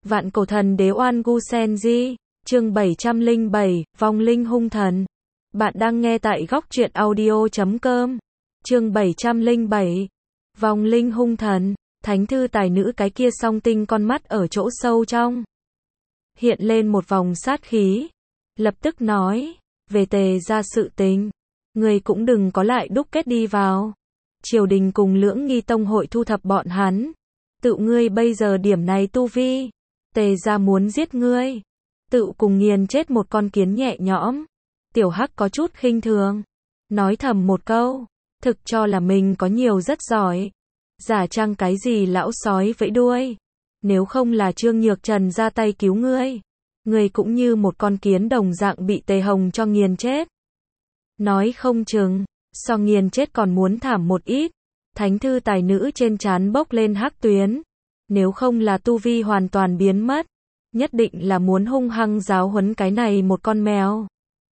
Vạn cổ thần đế Oan Gu Senji, chương 707, vong linh hung thần. Bạn đang nghe tại góc truyện audio.com. Chương 707, vong linh hung thần. Thánh thư tài nữ cái kia song tinh con mắt ở chỗ sâu trong hiện lên một vòng sát khí, lập tức nói, về Tề gia sự tình, người cũng đừng có lại đúc kết đi vào. Triều đình cùng Lưỡng Nghi tông hội thu thập bọn hắn. Tự ngươi bây giờ điểm này tu vi, Tề gia muốn giết ngươi, tự cùng nghiền chết một con kiến nhẹ nhõm. Tiểu Hắc có chút khinh thường, nói thầm một câu, thực cho là mình có nhiều rất giỏi, giả chăng cái gì lão sói vẫy đuôi. Nếu không là Trương Nhược Trần ra tay cứu ngươi, ngươi cũng như một con kiến đồng dạng bị Tề Hồng cho nghiền chết. Nói không chừng, so nghiền chết còn muốn thảm một ít. Thánh thư tài nữ trên trán bốc lên hắc tuyến. Nếu không là tu vi hoàn toàn biến mất, nhất định là muốn hung hăng giáo huấn cái này một con mèo.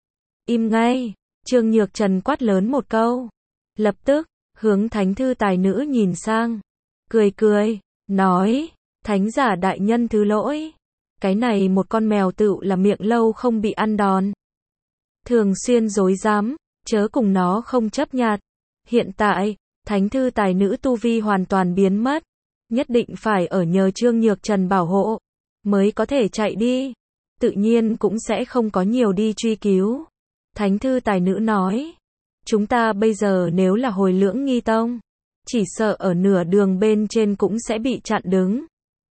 Im ngay, Trương Nhược Trần quát lớn một câu. Lập tức, hướng thánh thư tài nữ nhìn sang. Cười cười, nói, thánh giả đại nhân thứ lỗi. Cái này một con mèo tựu là miệng lâu không bị ăn đòn. Thường xuyên dối dám, chớ cùng nó không chấp nhặt. Hiện tại, thánh thư tài nữ tu vi hoàn toàn biến mất. Nhất định phải ở nhờ Trương Nhược Trần bảo hộ, mới có thể chạy đi. Tự nhiên cũng sẽ không có nhiều đi truy cứu. Thánh thư tài nữ nói, chúng ta bây giờ nếu là hồi Lưỡng Nghi tông, chỉ sợ ở nửa đường bên trên cũng sẽ bị chặn đứng.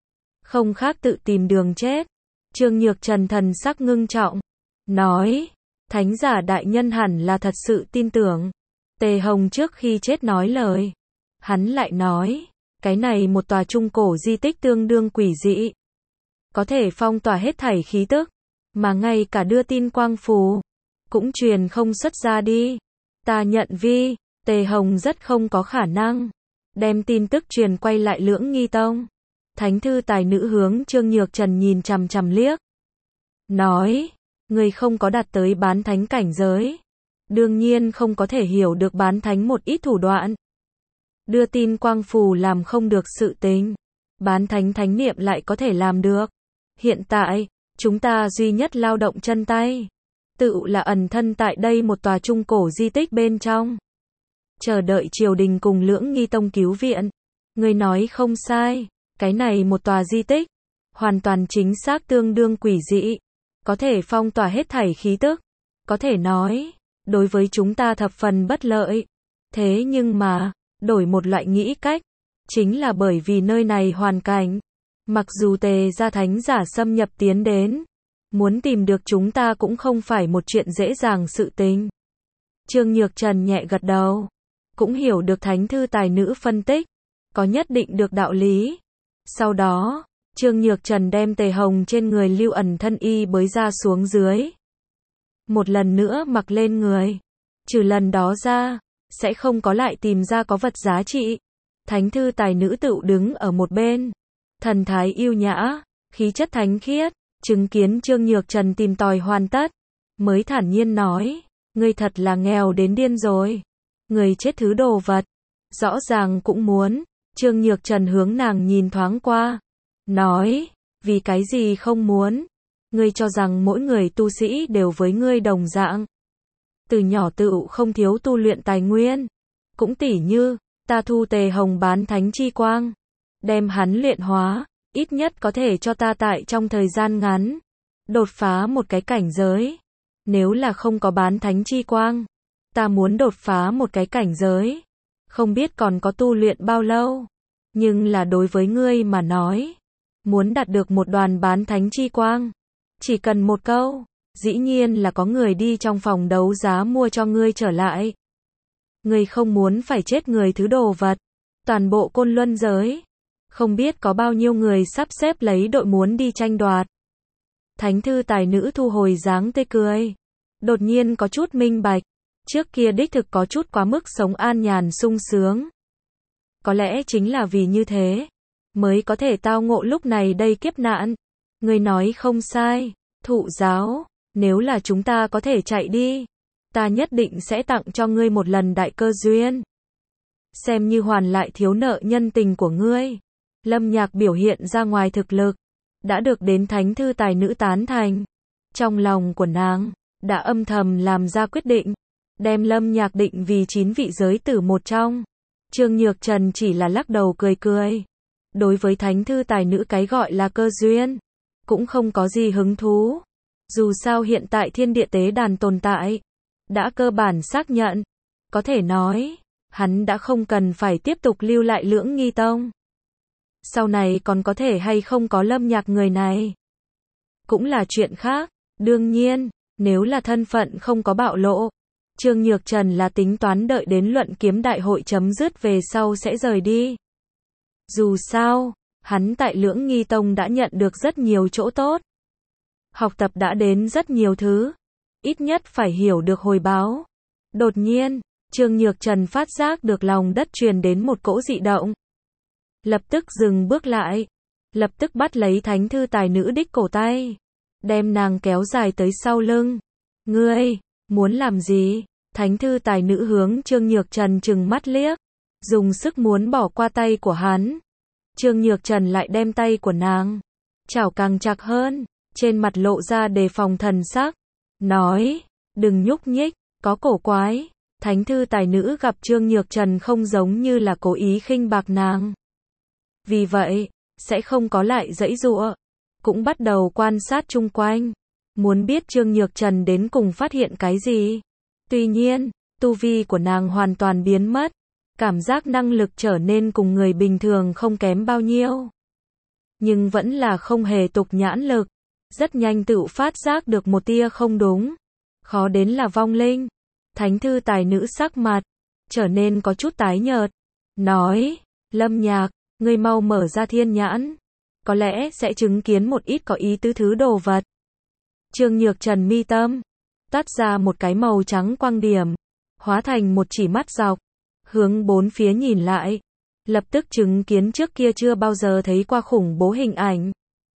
Không khác tự tìm đường chết. Trương Nhược Trần thần sắc ngưng trọng, nói, thánh giả đại nhân hẳn là thật sự tin tưởng. Tề Hồng trước khi chết nói lời. Hắn lại nói, cái này một tòa trung cổ di tích tương đương quỷ dị, có thể phong tỏa hết thảy khí tức, mà ngay cả đưa tin quang phù cũng truyền không xuất ra đi. Ta nhận vi, Tề Hồng rất không có khả năng đem tin tức truyền quay lại Lưỡng Nghi tông. Thánh thư tài nữ hướng Trương Nhược Trần nhìn chằm chằm liếc, nói, người không có đạt tới bán thánh cảnh giới, đương nhiên không có thể hiểu được bán thánh một ít thủ đoạn. Đưa tin quang phù làm không được sự tình, bán thánh thánh niệm lại có thể làm được. Hiện tại, chúng ta duy nhất lao động chân tay, tự là ẩn thân tại đây một tòa trung cổ di tích bên trong, chờ đợi triều đình cùng Lưỡng Nghi tông cứu viện. Người nói không sai, cái này một tòa di tích, hoàn toàn chính xác tương đương quỷ dị, có thể phong tỏa hết thảy khí tức, có thể nói, đối với chúng ta thập phần bất lợi. Thế nhưng mà, đổi một loại nghĩ cách, chính là bởi vì nơi này hoàn cảnh, mặc dù Tề gia thánh giả xâm nhập tiến đến, muốn tìm được chúng ta cũng không phải một chuyện dễ dàng sự tình. Trương Nhược Trần nhẹ gật đầu, cũng hiểu được thánh thư tài nữ phân tích, có nhất định được đạo lý. Sau đó, Trương Nhược Trần đem Tề Hồng trên người lưu ẩn thân y bới ra xuống dưới. Một lần nữa mặc lên người. Trừ lần đó ra, sẽ không có lại tìm ra có vật giá trị. Thánh thư tài nữ tự đứng ở một bên. Thần thái yêu nhã, khí chất thánh khiết, chứng kiến Trương Nhược Trần tìm tòi hoàn tất. Mới thản nhiên nói, ngươi thật là nghèo đến điên rồi. Người chết thứ đồ vật, rõ ràng cũng muốn. Trương Nhược Trần hướng nàng nhìn thoáng qua, nói, vì cái gì không muốn? Ngươi cho rằng mỗi người tu sĩ đều với ngươi đồng dạng. Từ nhỏ tự không thiếu tu luyện tài nguyên. Cũng tỉ như, ta thu Tề Hồng bán thánh chi quang, đem hắn luyện hóa, ít nhất có thể cho ta tại trong thời gian ngắn đột phá một cái cảnh giới. Nếu là không có bán thánh chi quang, ta muốn đột phá một cái cảnh giới, không biết còn có tu luyện bao lâu. Nhưng là đối với ngươi mà nói, muốn đạt được một đoàn bán thánh chi quang, chỉ cần một câu, dĩ nhiên là có người đi trong phòng đấu giá mua cho ngươi trở lại. Ngươi không muốn phải chết người thứ đồ vật. Toàn bộ Côn Luân giới, không biết có bao nhiêu người sắp xếp lấy đội muốn đi tranh đoạt. Thánh thư tài nữ thu hồi dáng tươi cười, đột nhiên có chút minh bạch, trước kia đích thực có chút quá mức sống an nhàn sung sướng. Có lẽ chính là vì như thế, mới có thể tao ngộ lúc này đây kiếp nạn. Ngươi nói không sai, thụ giáo, nếu là chúng ta có thể chạy đi, ta nhất định sẽ tặng cho ngươi một lần đại cơ duyên. Xem như hoàn lại thiếu nợ nhân tình của ngươi. Lâm Nhạc biểu hiện ra ngoài thực lực, đã được đến thánh thư tài nữ tán thành. Trong lòng của nàng, đã âm thầm làm ra quyết định, đem Lâm Nhạc định vì 9 vị giới tử một trong. Trương Nhược Trần chỉ là lắc đầu cười cười. Đối với thánh thư tài nữ cái gọi là cơ duyên, cũng không có gì hứng thú. Dù sao hiện tại thiên địa tế đàn tồn tại, đã cơ bản xác nhận. Có thể nói, hắn đã không cần phải tiếp tục lưu lại Lưỡng Nghi Tông. Sau này còn có thể hay không có Lâm Nhạc người này, cũng là chuyện khác. Đương nhiên, nếu là thân phận không có bạo lộ, Trương Nhược Trần là tính toán đợi đến luận kiếm đại hội chấm dứt về sau sẽ rời đi. Dù sao, hắn tại Lưỡng Nghi Tông đã nhận được rất nhiều chỗ tốt. Học tập đã đến rất nhiều thứ, ít nhất phải hiểu được hồi báo. Đột nhiên, Trương Nhược Trần phát giác được lòng đất truyền đến một cỗ dị động. Lập tức dừng bước lại, lập tức bắt lấy thánh thư tài nữ đích cổ tay, đem nàng kéo dài tới sau lưng. Ngươi, muốn làm gì? Thánh thư tài nữ hướng Trương Nhược Trần trừng mắt liếc, dùng sức muốn bỏ qua tay của hắn. Trương Nhược Trần lại đem tay của nàng chảo càng chặt hơn, trên mặt lộ ra đề phòng thần sắc, nói, đừng nhúc nhích, có cổ quái. Thánh thư tài nữ gặp Trương Nhược Trần không giống như là cố ý khinh bạc nàng. Vì vậy, sẽ không có lại giãy giụa, cũng bắt đầu quan sát chung quanh, muốn biết Trương Nhược Trần đến cùng phát hiện cái gì. Tuy nhiên, tu vi của nàng hoàn toàn biến mất, cảm giác năng lực trở nên cùng người bình thường không kém bao nhiêu. Nhưng vẫn là không hề tục nhãn lực, rất nhanh tự phát giác được một tia không đúng. Khó đến là vong linh. Thánh thư tài nữ sắc mặt trở nên có chút tái nhợt, nói, Lâm Nhạc, ngươi mau mở ra thiên nhãn, có lẽ sẽ chứng kiến một ít có ý tứ thứ đồ vật. Trương Nhược Trần mi tâm toát ra một cái màu trắng quang điểm, hóa thành một chỉ mắt dọc, hướng bốn phía nhìn lại, lập tức chứng kiến trước kia chưa bao giờ thấy qua khủng bố hình ảnh.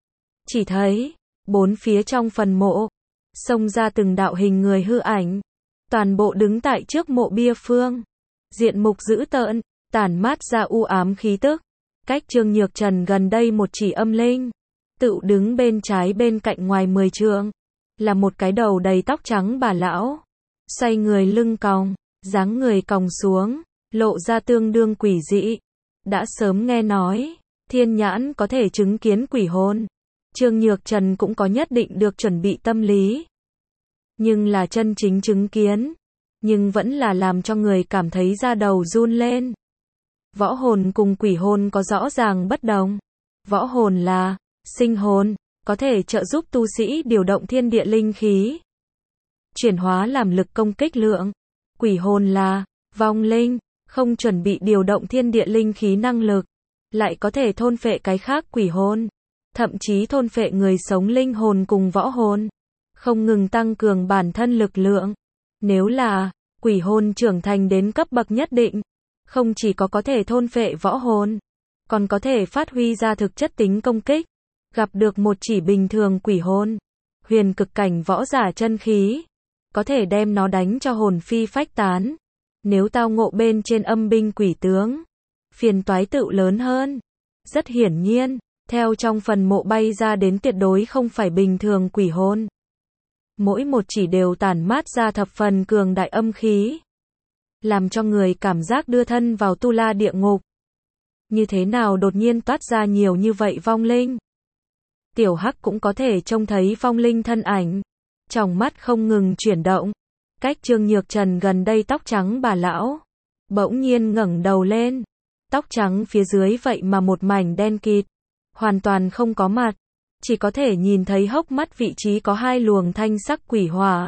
Chỉ thấy, bốn phía trong phần mộ, xông ra từng đạo hình người hư ảnh, toàn bộ đứng tại trước mộ bia phương, diện mục dữ tợn, tản mát ra u ám khí tức. Cách Trương Nhược Trần gần đây một chỉ âm linh, tự đứng bên trái bên cạnh ngoài 10 trượng, là một cái đầu đầy tóc trắng bà lão, xoay người lưng còng, dáng người còng xuống, lộ ra tương đương quỷ dị. Đã sớm nghe nói, thiên nhãn có thể chứng kiến quỷ hồn. Trương Nhược Trần cũng có nhất định được chuẩn bị tâm lý. Nhưng là chân chính chứng kiến, nhưng vẫn là làm cho người cảm thấy da đầu run lên. Võ hồn cùng quỷ hồn có rõ ràng bất đồng. Võ hồn là sinh hồn, có thể trợ giúp tu sĩ điều động thiên địa linh khí, chuyển hóa làm lực công kích lượng. Quỷ hồn là vong linh, không chuẩn bị điều động thiên địa linh khí năng lực, lại có thể thôn phệ cái khác quỷ hồn, thậm chí thôn phệ người sống linh hồn cùng võ hồn, không ngừng tăng cường bản thân lực lượng. Nếu là quỷ hồn trưởng thành đến cấp bậc nhất định, không chỉ có thể thôn phệ võ hồn, còn có thể phát huy ra thực chất tính công kích. Gặp được một chỉ bình thường quỷ hồn, huyền cực cảnh võ giả chân khí, có thể đem nó đánh cho hồn phi phách tán. Nếu tao ngộ bên trên âm binh quỷ tướng, phiền toái tự lớn hơn. Rất hiển nhiên, theo trong phần mộ bay ra đến tuyệt đối không phải bình thường quỷ hồn. Mỗi một chỉ đều tản mát ra thập phần cường đại âm khí, làm cho người cảm giác đưa thân vào tu la địa ngục. Như thế nào đột nhiên toát ra nhiều như vậy vong linh? Tiểu Hắc cũng có thể trông thấy vong linh thân ảnh, trong mắt không ngừng chuyển động. Cách Trương Nhược Trần gần đây tóc trắng bà lão, bỗng nhiên ngẩng đầu lên. Tóc trắng phía dưới vậy mà một mảnh đen kịt, hoàn toàn không có mặt, chỉ có thể nhìn thấy hốc mắt vị trí có hai luồng thanh sắc quỷ hỏa.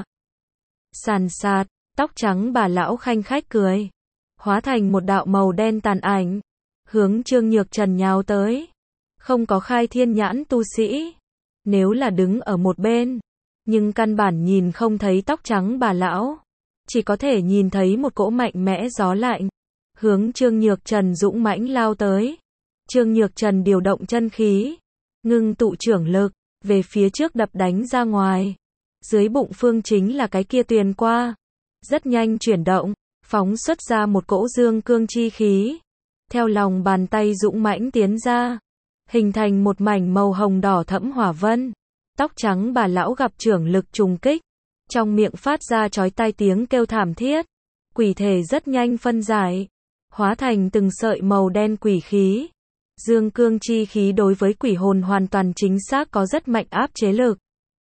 Sàn sạt, tóc trắng bà lão khanh khách cười, hóa thành một đạo màu đen tàn ảnh, hướng Trương Nhược Trần nhào tới. Không có khai thiên nhãn tu sĩ, nếu là đứng ở một bên, nhưng căn bản nhìn không thấy tóc trắng bà lão, chỉ có thể nhìn thấy một cỗ mạnh mẽ gió lạnh, hướng Trương Nhược Trần dũng mãnh lao tới. Trương Nhược Trần điều động chân khí, ngưng tụ trưởng lực, về phía trước đập đánh ra ngoài. Dưới bụng phương chính là cái kia tuyền qua, rất nhanh chuyển động, phóng xuất ra một cỗ dương cương chi khí, theo lòng bàn tay dũng mãnh tiến ra. hình thành một mảnh màu hồng đỏ thẫm hỏa vân. Tóc trắng bà lão gặp chưởng lực trùng kích, trong miệng phát ra chói tai tiếng kêu thảm thiết. Quỷ thể rất nhanh phân giải, hóa thành từng sợi màu đen quỷ khí. Dương cương chi khí đối với quỷ hồn hoàn toàn chính xác có rất mạnh áp chế lực.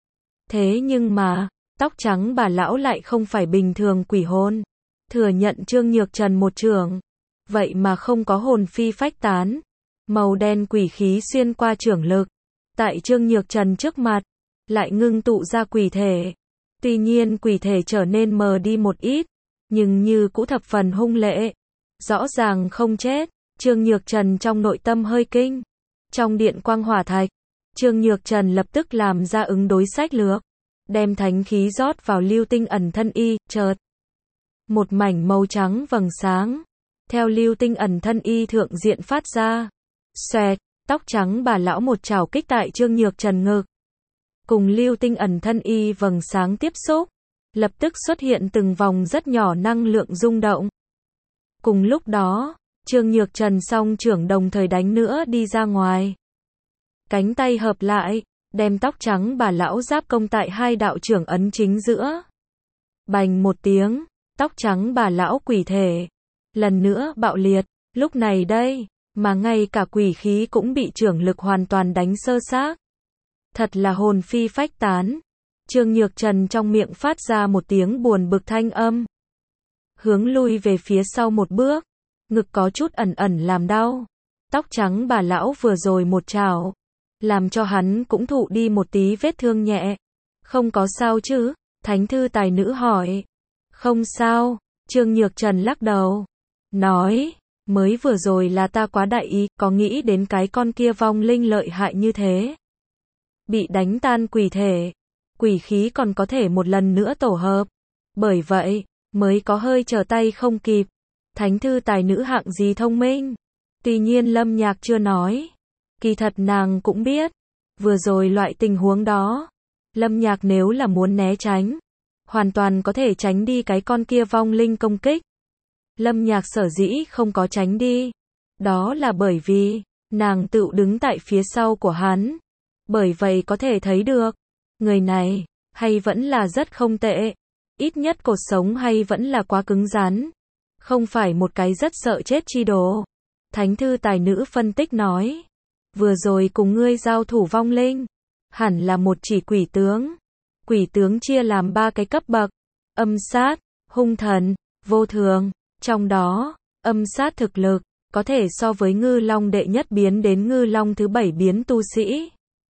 Thế nhưng mà, tóc trắng bà lão lại không phải bình thường quỷ hồn. Thừa nhận Trương Nhược Trần một chưởng, vậy mà không có hồn phi phách tán. Màu đen quỷ khí xuyên qua chưởng lực, tại Trương Nhược Trần trước mặt, lại ngưng tụ ra quỷ thể. Tuy nhiên quỷ thể trở nên mờ đi một ít, nhưng như cũ thập phần hung lệ. Rõ ràng không chết, Trương Nhược Trần trong nội tâm hơi kinh. Trong điện quang hỏa thạch, Trương Nhược Trần lập tức làm ra ứng đối sách lược, đem thánh khí rót vào lưu tinh ẩn thân y, chợt một mảnh màu trắng vầng sáng, theo lưu tinh ẩn thân y thượng diện phát ra. Xoẹt, tóc trắng bà lão một chảo kích tại Trương Nhược Trần ngực. Cùng lưu tinh ẩn thân y vầng sáng tiếp xúc, lập tức xuất hiện từng vòng rất nhỏ năng lượng rung động. Cùng lúc đó, Trương Nhược Trần song chưởng đồng thời đánh nữa đi ra ngoài. Cánh tay hợp lại, đem tóc trắng bà lão giáp công tại hai đạo chưởng ấn chính giữa. Bành một tiếng, tóc trắng bà lão quỷ thể lần nữa bạo liệt. Lúc này đây, mà ngay cả quỷ khí cũng bị chưởng lực hoàn toàn đánh sơ xác. Thật là hồn phi phách tán. Trương Nhược Trần trong miệng phát ra một tiếng buồn bực thanh âm. Hướng lui về phía sau một bước, ngực có chút ẩn ẩn làm đau. Tóc trắng bà lão vừa rồi một chảo, làm cho hắn cũng thụ đi một tí vết thương nhẹ. Không có sao chứ? Thánh thư tài nữ hỏi. Không sao, Trương Nhược Trần lắc đầu. Nói, mới vừa rồi là ta quá đại ý, có nghĩ đến cái con kia vong linh lợi hại như thế. Bị đánh tan quỷ thể, quỷ khí còn có thể một lần nữa tổ hợp. Bởi vậy, mới có hơi trở tay không kịp. Thánh thư tài nữ hạng gì thông minh. Tuy nhiên Lâm Nhạc chưa nói. Kỳ thật nàng cũng biết. Vừa rồi loại tình huống đó, Lâm Nhạc nếu là muốn né tránh, hoàn toàn có thể tránh đi cái con kia vong linh công kích. Lâm Nhạc sở dĩ không có tránh đi, đó là bởi vì nàng tự đứng tại phía sau của hắn. Bởi vậy có thể thấy được, người này hay vẫn là rất không tệ. Ít nhất cột sống hay vẫn là quá cứng rắn, không phải một cái rất sợ chết chi đồ. Thánh thư tài nữ phân tích nói, vừa rồi cùng ngươi giao thủ vong linh, hẳn là một chỉ quỷ tướng. Quỷ tướng chia làm 3 cái cấp bậc: âm sát, hung thần, vô thường. Trong đó, âm sát thực lực có thể so với ngư long đệ nhất biến đến ngư long thứ 7 biến tu sĩ.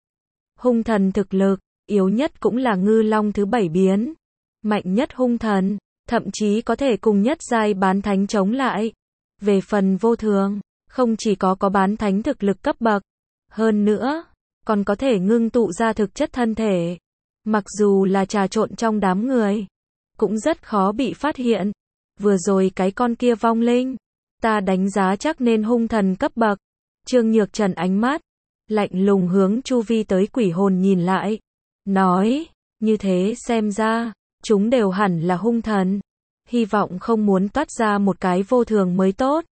Hung thần thực lực yếu nhất cũng là ngư long thứ 7 biến. Mạnh nhất hung thần, thậm chí có thể cùng nhất giai bán thánh chống lại. Về phần vô thường, không chỉ có bán thánh thực lực cấp bậc, hơn nữa, còn có thể ngưng tụ ra thực chất thân thể. Mặc dù là trà trộn trong đám người, cũng rất khó bị phát hiện. Vừa rồi cái con kia vong linh, ta đánh giá chắc nên hung thần cấp bậc. Trương Nhược Trần ánh mắt lạnh lùng hướng chu vi tới quỷ hồn nhìn lại, nói, như thế xem ra, chúng đều hẳn là hung thần. Hy vọng không muốn toát ra một cái vô thường mới tốt.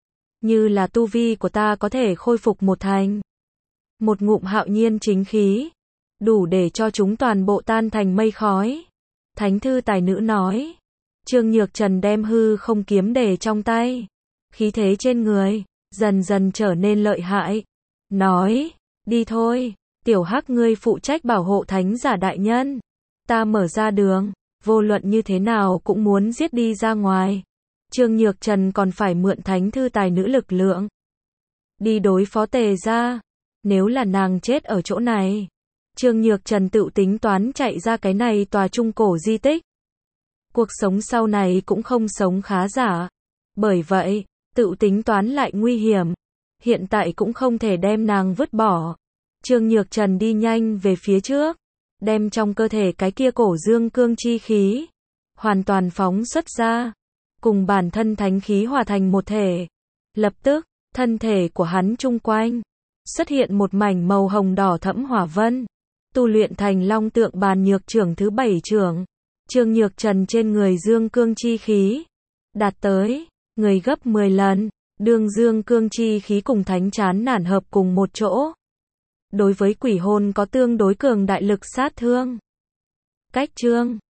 Như là tu vi của ta có thể khôi phục một thành. Một ngụm hạo nhiên chính khí, đủ để cho chúng toàn bộ tan thành mây khói. Thánh thư tài nữ nói. Trương Nhược Trần đem hư không kiếm để trong tay. Khí thế trên người dần dần trở nên lợi hại. Nói, đi thôi, tiểu hắc ngươi phụ trách bảo hộ thánh giả đại nhân. Ta mở ra đường, vô luận như thế nào cũng muốn giết đi ra ngoài. Trương Nhược Trần còn phải mượn thánh thư tài nữ lực lượng. Đi đối phó Tề gia. Nếu là nàng chết ở chỗ này, Trương Nhược Trần tự tính toán chạy ra cái này tòa trung cổ di tích. Cuộc sống sau này cũng không sống khá giả. Bởi vậy, tự tính toán lại nguy hiểm. Hiện tại cũng không thể đem nàng vứt bỏ. Trương Nhược Trần đi nhanh về phía trước, đem trong cơ thể cái kia cổ dương cương chi khí hoàn toàn phóng xuất ra, cùng bản thân thánh khí hòa thành một thể. Lập tức, thân thể của hắn chung quanh xuất hiện một mảnh màu hồng đỏ thẫm hỏa vân, tu luyện thành long tượng bàn nhược trưởng thứ 7 trưởng. Trương Nhược Trần trên người dương cương chi khí đạt tới người gấp 10 lần. Đương dương cương chi khí cùng thánh chán nản hợp cùng một chỗ. Đối với quỷ hồn có tương đối cường đại lực sát thương. Cách chương